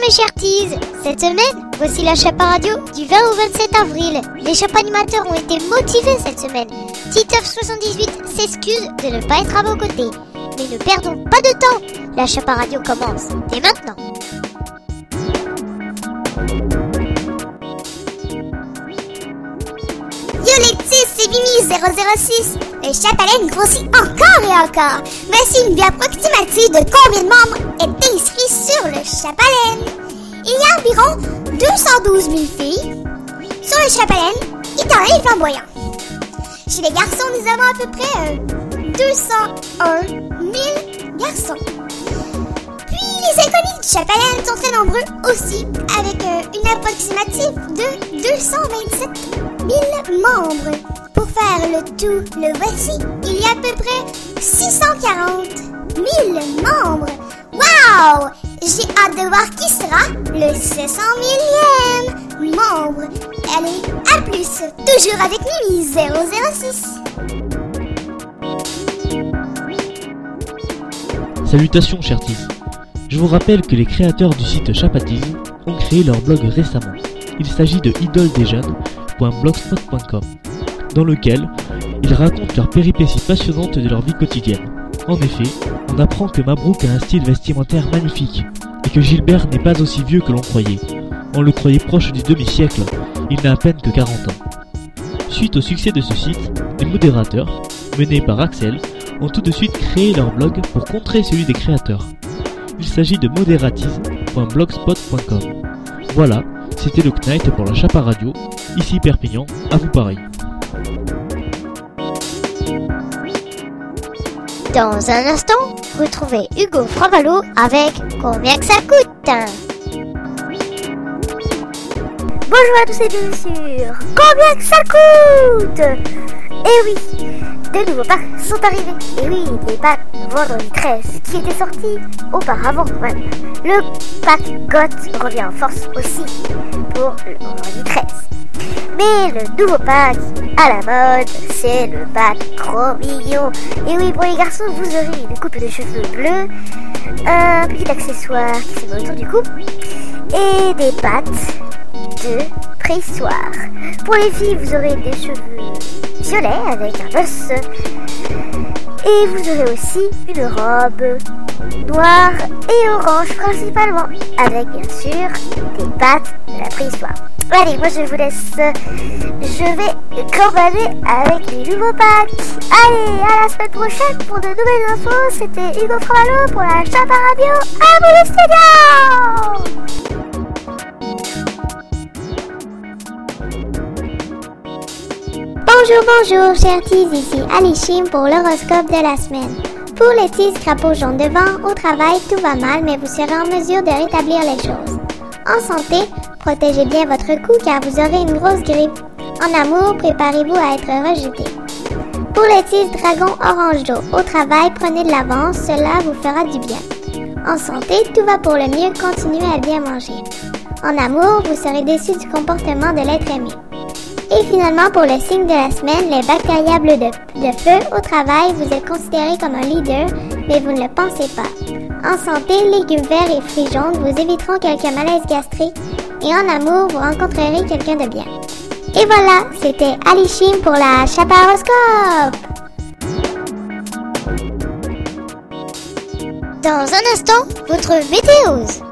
mes chers teas. Cette semaine, voici la Chapa Radio du 20 au 27 avril. Les Chapa animateurs ont été motivés cette semaine. Titeuf78 s'excuse de ne pas être à vos côtés. Mais ne perdons pas de temps. La Chapa Radio commence dès maintenant. Yo les petits, c'est Mimi006. Le Chapalaine grossit encore et encore. Voici une vue approximative de combien de membres est inscrit sur le Chapalaine. Il y a environ 212 000 filles sur le Chapalaine, italien et flamboyant. Chez les garçons, nous avons à peu près 201 000 garçons. Puis les inconnus du Chapalaine sont très nombreux aussi, avec une approximative de 227 000 membres. Pour faire le tout, le voici, il y a à peu près 640 000 membres. Wow! J'ai hâte de voir qui sera le 600 000e membre. Allez, à plus, toujours avec Mimi006. Salutations chers teas. Je vous rappelle que les créateurs du site Chapatiz ont créé leur blog récemment. Il s'agit de idoledesjeunes.blogspot.com, dans lequel ils racontent leurs péripéties passionnantes de leur vie quotidienne. En effet, on apprend que Mabrouk a un style vestimentaire magnifique, et que Gilbert n'est pas aussi vieux que l'on croyait. On le croyait proche du demi-siècle, il n'a à peine que 40 ans. Suite au succès de ce site, les modérateurs, menés par Axel, ont tout de suite créé leur blog pour contrer celui des créateurs. Il s'agit de moderatiz.blogspot.com. Voilà, c'était le Knight pour la Chapa Radio, ici Perpignan, à vous pareil. Dans un instant, retrouvez Hugo Fravalo avec Combien que ça coûte. Bonjour à tous et bien sûr, combien que ça coûte? Eh oui, de nouveaux packs sont arrivés. Et oui, les packs Vendredi 13 qui étaient sortis auparavant. Voilà. Le pack GOT revient en force aussi pour le Vendredi 13. Mais le nouveau pack à la mode, c'est le pack Gros Mignon. Et oui, pour les garçons, vous aurez une coupe de cheveux bleus, un petit accessoire qui se met autour du cou et des pattes de préhistoire. Pour les filles, vous aurez des cheveux violets avec un boss. Et vous aurez aussi une robe noire et orange principalement, avec bien sûr des pattes de la préhistoire. Allez, moi je vous laisse. Je vais corbaner avec les nouveaux packs. Allez, à la semaine prochaine pour de nouvelles infos. C'était Hugo Fravalo pour la Chapa Radio. À vous les studios! Bonjour, chers teas, ici Alishim pour l'horoscope de la semaine. Pour les teas crapaud jaune devant, au travail, tout va mal, mais vous serez en mesure de rétablir les choses. En santé, protégez bien votre cou car vous aurez une grosse grippe. En amour, préparez-vous à être rejeté. Pour les teas dragon orange d'eau, au travail, prenez de l'avance, cela vous fera du bien. En santé, tout va pour le mieux, continuez à bien manger. En amour, vous serez déçu du comportement de l'être aimé. Et finalement, pour le signe de la semaine, les bactéries bleus de feu, au travail, vous êtes considéré comme un leader, mais vous ne le pensez pas. En santé, légumes verts et fruits jaunes vous éviteront quelques malaises gastriques, et en amour, vous rencontrerez quelqu'un de bien. Et voilà, c'était Alishim pour la Chapa Horoscope. Dans un instant, votre météose.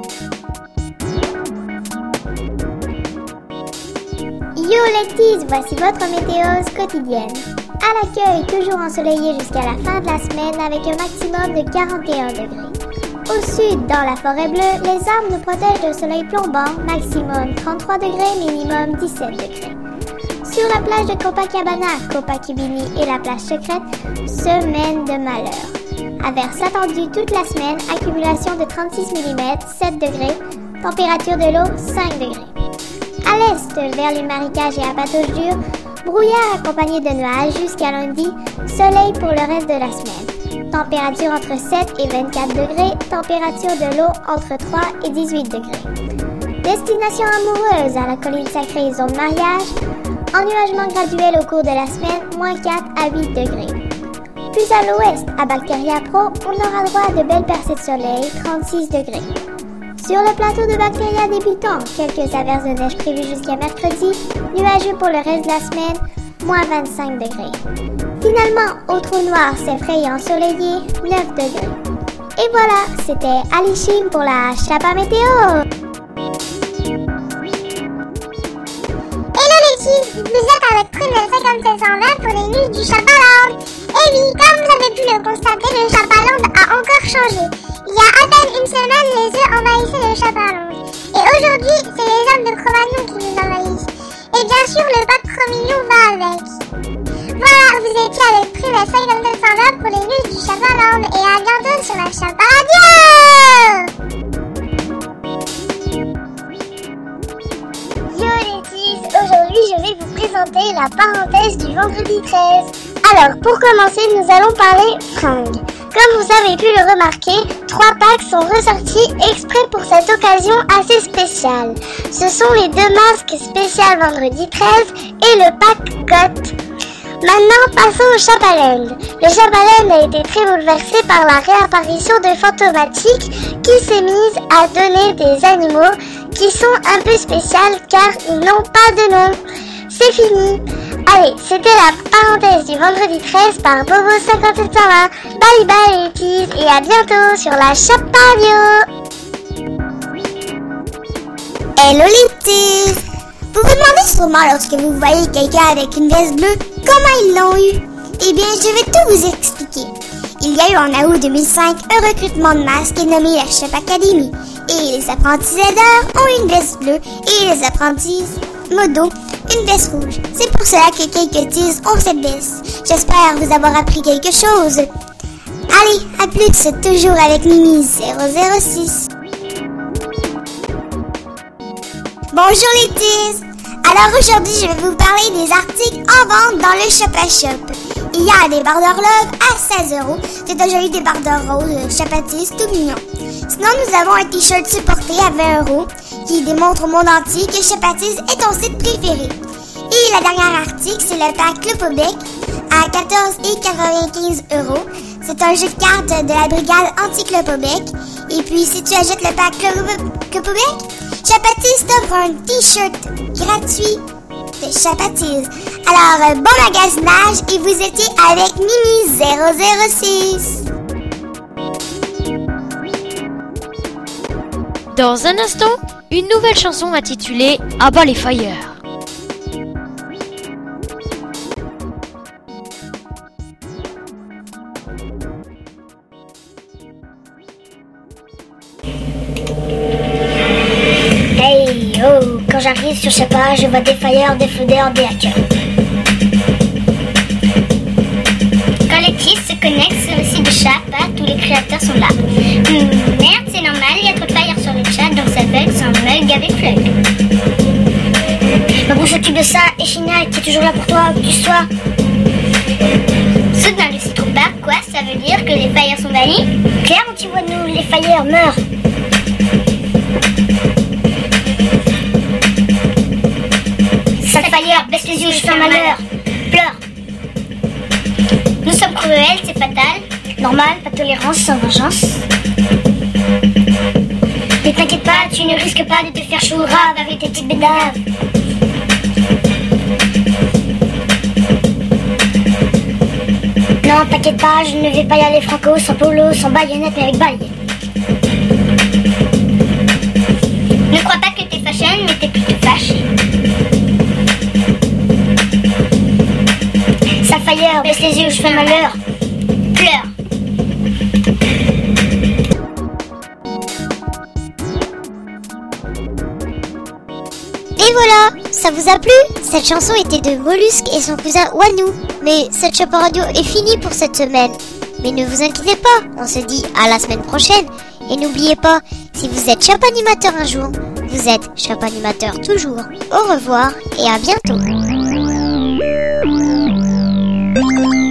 Yo les teas, voici votre météose quotidienne. À l'accueil, toujours ensoleillé jusqu'à la fin de la semaine avec un maximum de 41 degrés. Au sud, dans la forêt bleue, les arbres nous protègent d'un soleil plombant, maximum 33 degrés, minimum 17 degrés. Sur la plage de Copacabana, Copacabini et la plage secrète, semaine de malheur. Averse attendue toute la semaine, accumulation de 36 mm, 7 degrés, température de l'eau 5 degrés. À l'est, vers les marécages et abattage durs, brouillard accompagné de nuages jusqu'à lundi, soleil pour le reste de la semaine. Température entre 7 et 24 degrés, température de l'eau entre 3 et 18 degrés. Destination amoureuse à la colline sacrée zone mariage, ennuagement graduel au cours de la semaine, moins 4 à 8 degrés. Plus à l'ouest, à Bacteria Pro, on aura droit à de belles percées de soleil, 36 degrés. Sur le plateau de Bactéria débutant, quelques averses de neige prévues jusqu'à mercredi, nuageux pour le reste de la semaine, moins 25 degrés. Finalement, au trou noir s'effraye ensoleillé, 9 degrés. Et voilà, c'était Alishim pour la Chapa Météo. Hello les filles, vous êtes avec Prune 5720 pour les news du Chapaland. Et oui, comme vous avez pu le constater, le Chapaland a encore changé. Il y a à peine une semaine, les œufs envahissaient le Chapaland. Et aujourd'hui, c'est les hommes de Cro-Magnon qui nous envahissent. Et bien sûr, le bac Cro-Mignon va avec. Voilà, vous étiez avec Prune 5720 pour les news du Chapaland. Et à bientôt sur la Chapa Radio. Yo les filles, aujourd'hui je vais vous présenter la parenthèse du vendredi 13. Alors pour commencer, nous allons parler fringues. Comme vous avez pu le remarquer, 3 packs sont ressortis exprès pour cette occasion assez spéciale. Ce sont les 2 masques spécial vendredi 13 et le pack GOT. Maintenant, passons au Chapaland. Le Chapaland a été très bouleversé par la réapparition de Fantomatique qui s'est mise à donner des animaux qui sont un peu spéciaux car ils n'ont pas de nom. C'est fini. Allez, c'était la parenthèse du vendredi 13 par Bobo 5720. Bye bye les petits et à bientôt sur la Chapa Radio. Hello les petits. Vous vous demandez sûrement lorsque vous voyez quelqu'un avec une veste bleue, comment ils l'ont eu? Eh bien, je vais tout vous expliquer. Il y a eu en août 2005 un recrutement de masse qui est nommé la Chef Academy. Et les apprentis aideurs ont une veste bleue et les apprentis modos une veste rouge. C'est pour cela que quelques teas ont cette veste. J'espère vous avoir appris quelque chose. Allez, à plus, c'est toujours avec Mimi 006. Bonjour les teas. Alors aujourd'hui, je vais vous parler des articles en vente dans le Chapa Shop. Il y a des barres d'horloge à 16€. C'est un joli débardeur rose Chapatis tout mignon. Sinon, nous avons un t-shirt supporté à 20€ qui démontre au monde entier que Chapatis est ton site préféré. Et la dernière article, c'est le pack Clopobec à 14,95€. C'est un jeu de cartes de la brigade anti-Clopobec. Et puis, si tu achètes le pack Clopobec, Chapatis t'offre un t-shirt gratuit de Chapatis. Alors, bon magasinage et vous étiez avec Mimi 006. Dans un instant, une nouvelle chanson intitulée « À bas les fire ». Hey oh, quand j'arrive sur Chapa, je vois des fires, des flooders, des hackers. Quand les teas se connectent sur le site de Chapa, tous les créateurs sont là. Merde, c'est normal, il y a trop de fire sur le chat, donc ça bug, c'est un mug avec plug. Donc on s'occupe de ça, et China qui est toujours là pour toi, où que tu sois. Saute dans le citron pas, quoi, ça veut dire que les fires sont bannis? Claire, tu vois nous, les fires meurent. Sale fire, baisse les yeux, je fais un malheur. Pleure. Nous sommes cruels, c'est fatal. Normal, pas de tolérance, sans vengeance. Mais t'inquiète pas, tu ne risques pas de te faire chaud rave avec tes petites bédaves. Non, t'inquiète pas, je ne vais pas y aller franco, sans polo, sans baïonnette, mais avec bail. Ne crois pas que t'es fashion, mais t'es plutôt fâché. Sale fire, baisse les yeux, je fais malheur. Pleure. Et voilà, ça vous a plu? Cette chanson était de Mollusque et son cousin Wanou. Mais cette Chapa Radio est finie pour cette semaine. Mais ne vous inquiétez pas, on se dit à la semaine prochaine. Et n'oubliez pas, si vous êtes Chapa animateur un jour, vous êtes Chapa animateur toujours. Au revoir et à bientôt.